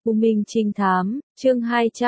U Minh Trinh Thám, chương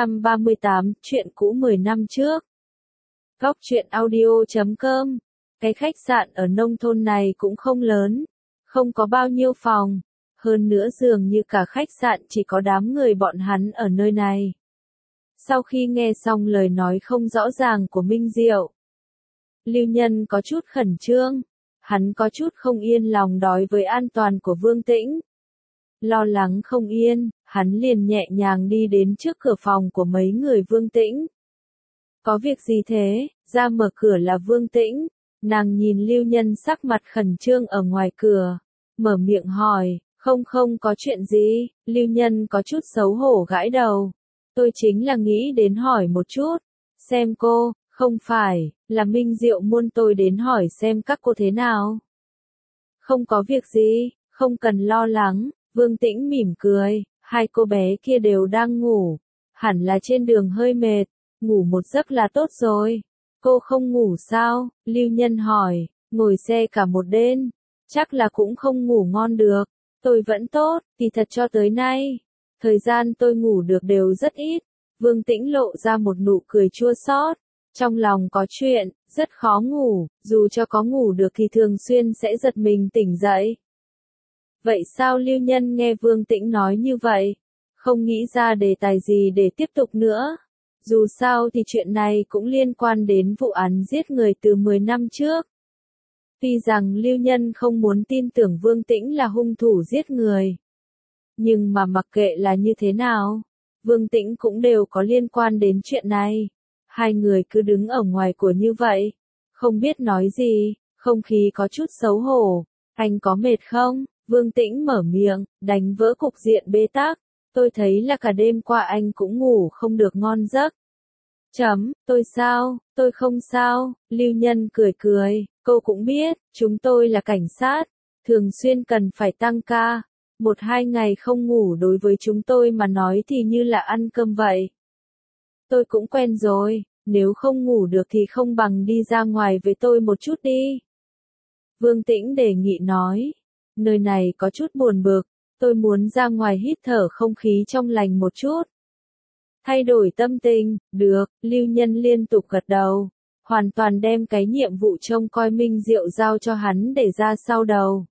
238, chuyện cũ 10 năm trước. Góc truyện audio.com. Cái khách sạn ở nông thôn này cũng không lớn, không có bao nhiêu phòng, hơn nữa dường như cả khách sạn chỉ có đám người bọn hắn ở nơi này. Sau khi nghe xong lời nói không rõ ràng của Minh Diệu, Lưu Nhân có chút khẩn trương, hắn có chút không yên lòng đối với an toàn của Vương Tĩnh. Lo lắng không yên, hắn liền nhẹ nhàng đi đến trước cửa phòng của mấy người Vương Tĩnh. Có việc gì thế? Ra mở cửa là Vương Tĩnh. Nàng nhìn Lưu Nhân sắc mặt khẩn trương ở ngoài cửa, mở miệng hỏi, không có chuyện gì. Lưu Nhân có chút xấu hổ gãi đầu. Tôi chính là nghĩ đến hỏi một chút, xem cô, không phải, là Minh Diệu muốn tôi đến hỏi xem các cô thế nào. Không có việc gì, không cần lo lắng. Vương Tĩnh mỉm cười, hai cô bé kia đều đang ngủ, hẳn là trên đường hơi mệt, ngủ một giấc là tốt rồi. Cô không ngủ sao? Lưu Nhân hỏi, ngồi xe cả một đêm, chắc là cũng không ngủ ngon được. Tôi vẫn tốt, kỳ thật cho tới nay, thời gian tôi ngủ được đều rất ít. Vương Tĩnh lộ ra một nụ cười chua xót, trong lòng có chuyện, rất khó ngủ, dù cho có ngủ được thì thường xuyên sẽ giật mình tỉnh dậy. Vậy sao? Lưu Nhân nghe Vương Tĩnh nói như vậy, không nghĩ ra đề tài gì để tiếp tục nữa. Dù sao thì chuyện này cũng liên quan đến vụ án giết người từ 10 năm trước. Tuy rằng Lưu Nhân không muốn tin tưởng Vương Tĩnh là hung thủ giết người, nhưng mà mặc kệ là như thế nào, Vương Tĩnh cũng đều có liên quan đến chuyện này. Hai người cứ đứng ở ngoài của như vậy, không biết nói gì, không khí có chút xấu hổ. Anh có mệt không? Vương Tĩnh mở miệng, đánh vỡ cục diện bế tắc. Tôi thấy là cả đêm qua anh cũng ngủ không được ngon giấc. Tôi sao? Tôi không sao. Lưu Nhân cười, cô cũng biết, chúng tôi là cảnh sát, thường xuyên cần phải tăng ca. 1-2 ngày không ngủ đối với chúng tôi mà nói thì như là ăn cơm vậy. Tôi cũng quen rồi, nếu không ngủ được thì không bằng đi ra ngoài với tôi một chút đi. Vương Tĩnh đề nghị nói. Nơi này có chút buồn bực, tôi muốn ra ngoài hít thở không khí trong lành một chút. Thay đổi tâm tình, được. Lưu Nhân liên tục gật đầu, hoàn toàn đem cái nhiệm vụ trông coi Minh Diệu giao cho hắn để ra sau đầu.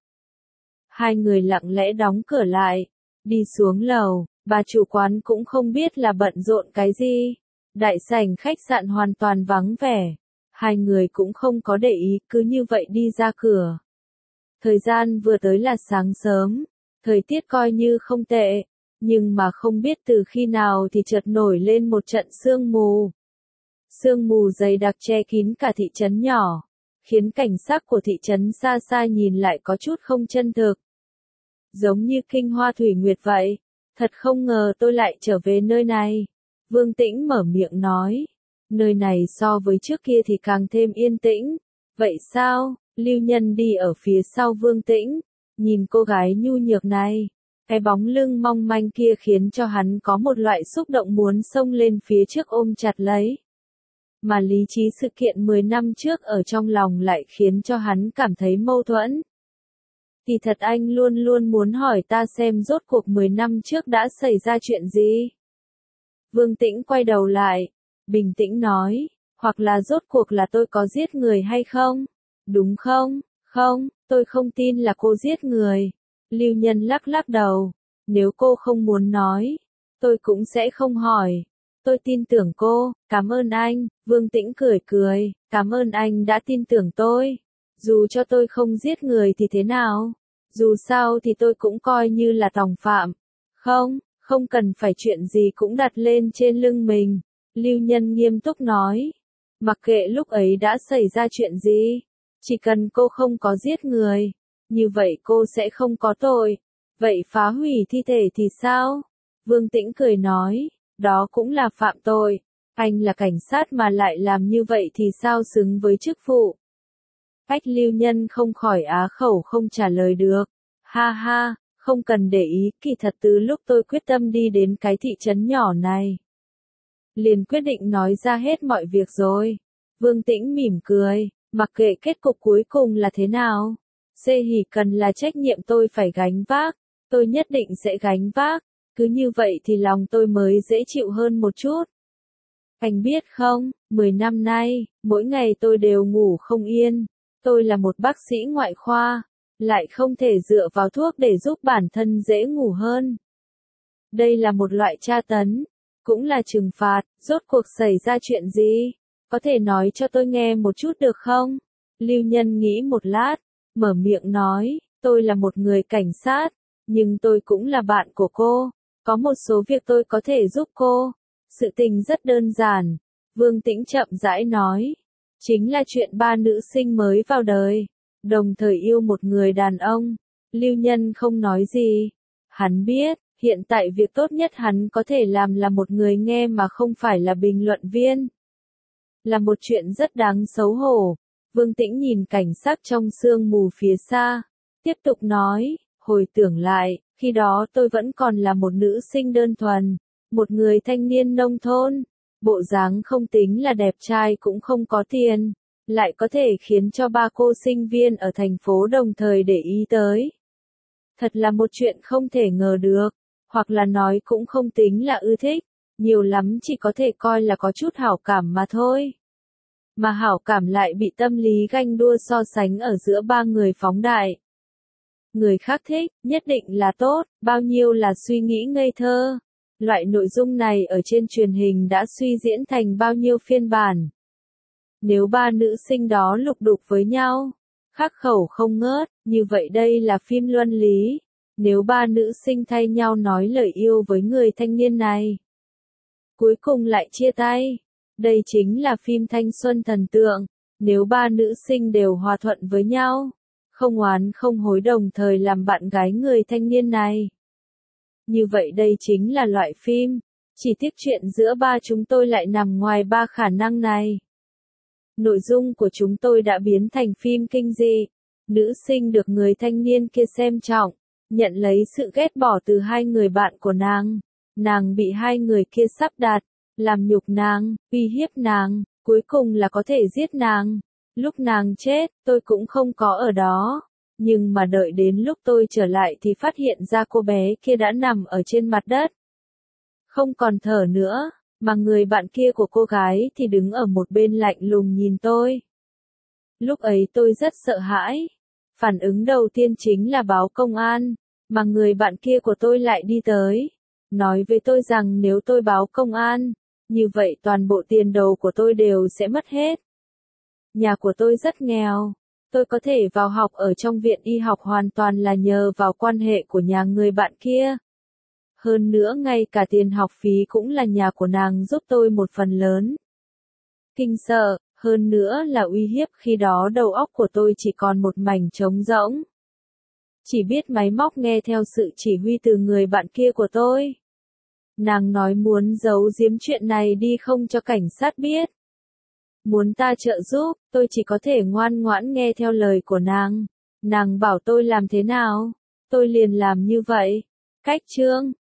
Hai người lặng lẽ đóng cửa lại, đi xuống lầu, bà chủ quán cũng không biết là bận rộn cái gì. Đại sảnh khách sạn hoàn toàn vắng vẻ, hai người cũng không có để ý, cứ như vậy đi ra cửa. Thời gian vừa tới là sáng sớm, thời tiết coi như không tệ, nhưng mà không biết từ khi nào thì chợt nổi lên một trận sương mù. Sương mù dày đặc che kín cả thị trấn nhỏ, khiến cảnh sắc của thị trấn xa xa nhìn lại có chút không chân thực. Giống như kinh hoa thủy nguyệt vậy, thật không ngờ tôi lại trở về nơi này. Vương Tĩnh mở miệng nói, nơi này so với trước kia thì càng thêm yên tĩnh. Vậy sao? Lưu Nhân đi ở phía sau Vương Tĩnh, nhìn cô gái nhu nhược này, cái bóng lưng mong manh kia khiến cho hắn có một loại xúc động muốn xông lên phía trước ôm chặt lấy. Mà lý trí sự kiện 10 năm trước ở trong lòng lại khiến cho hắn cảm thấy mâu thuẫn. Thì thật anh luôn luôn muốn hỏi ta xem rốt cuộc 10 năm trước đã xảy ra chuyện gì. Vương Tĩnh quay đầu lại, bình tĩnh nói, hoặc là rốt cuộc là tôi có giết người hay không? Đúng không? Không, tôi không tin là cô giết người. Lưu Nhân lắc đầu, nếu cô không muốn nói, tôi cũng sẽ không hỏi. Tôi tin tưởng cô, cảm ơn anh. Vương Tĩnh cười, cảm ơn anh đã tin tưởng tôi. Dù cho tôi không giết người thì thế nào? Dù sao thì tôi cũng coi như là tòng phạm. Không cần phải chuyện gì cũng đặt lên trên lưng mình. Lưu Nhân nghiêm túc nói, mặc kệ lúc ấy đã xảy ra chuyện gì, chỉ cần cô không có giết người, như vậy cô sẽ không có tội. Vậy phá hủy thi thể thì sao? Vương Tĩnh cười nói, đó cũng là phạm tội. Anh là cảnh sát mà lại làm như vậy thì sao xứng với chức vụ? Lưu Nhân không khỏi á khẩu không trả lời được. Ha, không cần để ý, kỳ thật từ lúc tôi quyết tâm đi đến cái thị trấn nhỏ này, liền quyết định nói ra hết mọi việc rồi. Vương Tĩnh mỉm cười, mặc kệ kết cục cuối cùng là thế nào, hỉ cần là trách nhiệm tôi phải gánh vác, tôi nhất định sẽ gánh vác. Cứ như vậy thì lòng tôi mới dễ chịu hơn một chút. Anh biết không, 10 năm nay, mỗi ngày tôi đều ngủ không yên. Tôi là một bác sĩ ngoại khoa, lại không thể dựa vào thuốc để giúp bản thân dễ ngủ hơn. Đây là một loại tra tấn, cũng là trừng phạt. Rốt cuộc xảy ra chuyện gì? Có thể nói cho tôi nghe một chút được không? Lưu Nhân nghĩ một lát, mở miệng nói, tôi là một người cảnh sát, nhưng tôi cũng là bạn của cô. Có một số việc tôi có thể giúp cô. Sự tình rất đơn giản. Vương Tĩnh chậm rãi nói. Chính là chuyện 3 nữ sinh mới vào đời, đồng thời yêu một người đàn ông. Lưu Nhân không nói gì. Hắn biết, hiện tại việc tốt nhất hắn có thể làm là một người nghe mà không phải là bình luận viên. Là một chuyện rất đáng xấu hổ. Vương Tĩnh nhìn cảnh sắc trong sương mù phía xa. Tiếp tục nói, hồi tưởng lại, khi đó tôi vẫn còn là một nữ sinh đơn thuần. Một người thanh niên nông thôn. Bộ dáng không tính là đẹp trai cũng không có tiền. Lại có thể khiến cho 3 cô sinh viên ở thành phố đồng thời để ý tới. Thật là một chuyện không thể ngờ được. Hoặc là nói cũng không tính là ưa thích. Nhiều lắm chỉ có thể coi là có chút hảo cảm mà thôi. Mà hảo cảm lại bị tâm lý ganh đua so sánh ở giữa 3 người phóng đại. Người khác thích, nhất định là tốt, bao nhiêu là suy nghĩ ngây thơ. Loại nội dung này ở trên truyền hình đã suy diễn thành bao nhiêu phiên bản. Nếu 3 nữ sinh đó lục đục với nhau, khắc khẩu không ngớt, như vậy đây là phim luân lý. Nếu 3 nữ sinh thay nhau nói lời yêu với người thanh niên này, cuối cùng lại chia tay, đây chính là phim thanh xuân thần tượng. Nếu 3 nữ sinh đều hòa thuận với nhau, không oán không hối đồng thời làm bạn gái người thanh niên này, như vậy đây chính là loại phim. Chỉ tiếc chuyện giữa 3 chúng tôi lại nằm ngoài 3 khả năng này. Nội dung của chúng tôi đã biến thành phim kinh dị. Nữ sinh được người thanh niên kia xem trọng, nhận lấy sự ghét bỏ từ 2 người bạn của nàng. Nàng bị 2 người kia sắp đặt, làm nhục nàng, uy hiếp nàng, cuối cùng là có thể giết nàng. Lúc nàng chết, tôi cũng không có ở đó. Nhưng mà đợi đến lúc tôi trở lại thì phát hiện ra cô bé kia đã nằm ở trên mặt đất. Không còn thở nữa, mà người bạn kia của cô gái thì đứng ở một bên lạnh lùng nhìn tôi. Lúc ấy tôi rất sợ hãi. Phản ứng đầu tiên chính là báo công an, mà người bạn kia của tôi lại đi tới. Nói với tôi rằng nếu tôi báo công an, như vậy toàn bộ tiền đồ của tôi đều sẽ mất hết. Nhà của tôi rất nghèo. Tôi có thể vào học ở trong viện y học hoàn toàn là nhờ vào quan hệ của nhà người bạn kia. Hơn nữa ngay cả tiền học phí cũng là nhà của nàng giúp tôi một phần lớn. Kinh sợ, hơn nữa là uy hiếp, khi đó đầu óc của tôi chỉ còn một mảnh trống rỗng. Chỉ biết máy móc nghe theo sự chỉ huy từ người bạn kia của tôi. Nàng nói muốn giấu giếm chuyện này đi không cho cảnh sát biết. Muốn ta trợ giúp, tôi chỉ có thể ngoan ngoãn nghe theo lời của nàng. Nàng bảo tôi làm thế nào, tôi liền làm như vậy. Cách chương